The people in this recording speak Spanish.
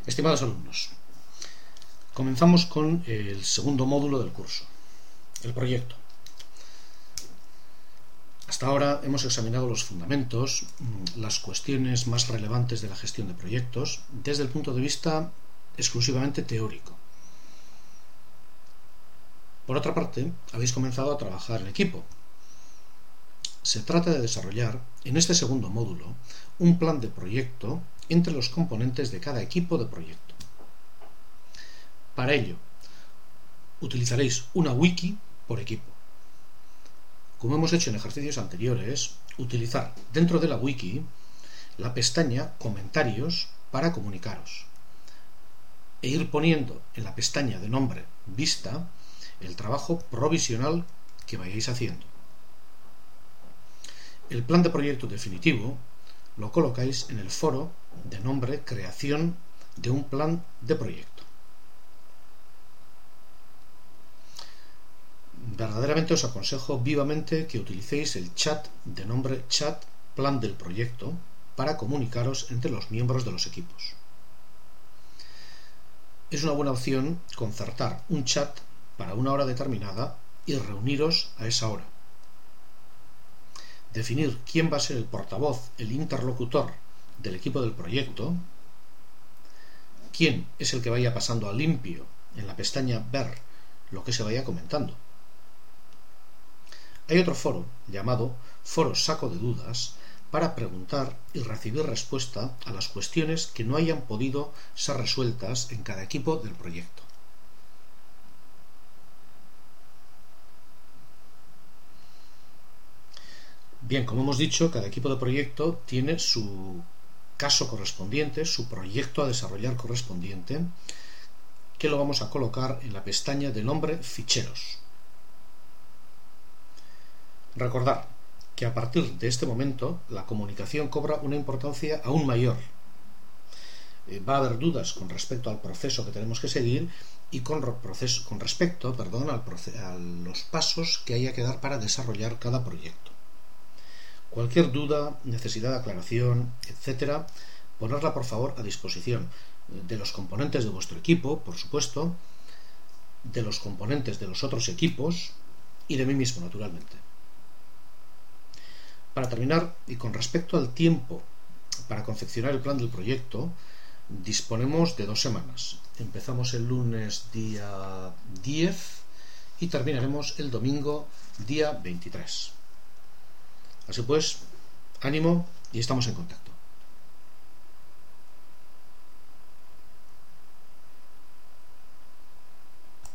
Estimados alumnos, comenzamos con el segundo módulo del curso, el proyecto. Hasta ahora hemos examinado los fundamentos, las cuestiones más relevantes de la gestión de proyectos, desde el punto de vista exclusivamente teórico. Por otra parte, habéis comenzado a trabajar en equipo. Se trata de desarrollar, en este segundo módulo, un plan de proyecto entre los componentes de cada equipo de proyecto. Para ello, utilizaréis una wiki por equipo. Como hemos hecho en ejercicios anteriores, utilizar dentro de la wiki la pestaña Comentarios para comunicaros e ir poniendo en la pestaña de nombre Vista el trabajo provisional que vayáis haciendo. El plan de proyecto definitivo lo colocáis en el foro de nombre Creación de un plan de proyecto. Verdaderamente os aconsejo vivamente que utilicéis el chat de nombre Chat Plan del Proyecto para comunicaros entre los miembros de los equipos. Es una buena opción concertar un chat para una hora determinada y reuniros a esa hora. Definir quién va a ser el portavoz, el interlocutor del equipo del proyecto, quién es el que vaya pasando a limpio en la pestaña Ver lo que se vaya comentando. Hay otro foro llamado Foro Saco de Dudas para preguntar y recibir respuesta a las cuestiones que no hayan podido ser resueltas en cada equipo del proyecto. Bien, como hemos dicho, cada equipo de proyecto tiene su caso correspondiente, su proyecto a desarrollar correspondiente, que lo vamos a colocar en la pestaña de nombre Ficheros. Recordad que a partir de este momento la comunicación cobra una importancia aún mayor. Va a haber dudas con respecto al proceso que tenemos que seguir y con respecto a los pasos que haya que dar para desarrollar cada proyecto. Cualquier duda, necesidad de aclaración, etc., ponedla por favor a disposición de los componentes de vuestro equipo, por supuesto, de los componentes de los otros equipos y de mí mismo, naturalmente. Para terminar, y con respecto al tiempo para confeccionar el plan del proyecto, disponemos de 2 semanas. Empezamos el lunes día 10 y terminaremos el domingo día 23. Así pues, ánimo y estamos en contacto.